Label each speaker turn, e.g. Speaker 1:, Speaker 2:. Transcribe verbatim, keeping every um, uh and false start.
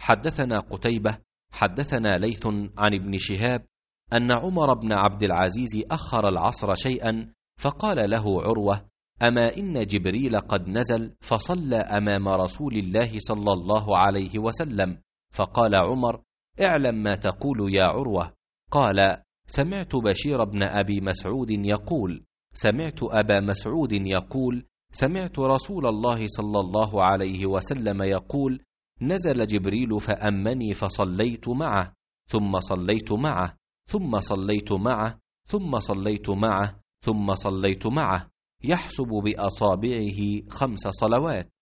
Speaker 1: حدثنا قتيبة حدثنا ليث عن ابن شهاب أن عمر بن عبد العزيز أخر العصر شيئا، فقال له عروة: أما إن جبريل قد نزل فصلى أمام رسول الله صلى الله عليه وسلم. فقال عمر: اعلم ما تقول يا عروة. قال: سمعت بشير بن أبي مسعود يقول سمعت أبا مسعود يقول سمعت رسول الله صلى الله عليه وسلم يقول: نزل جبريل فأمني فصليت معه ثم صليت معه ثم صليت معه ثم صليت معه ثم صليت معه، يحسب بأصابعه خمس صلوات.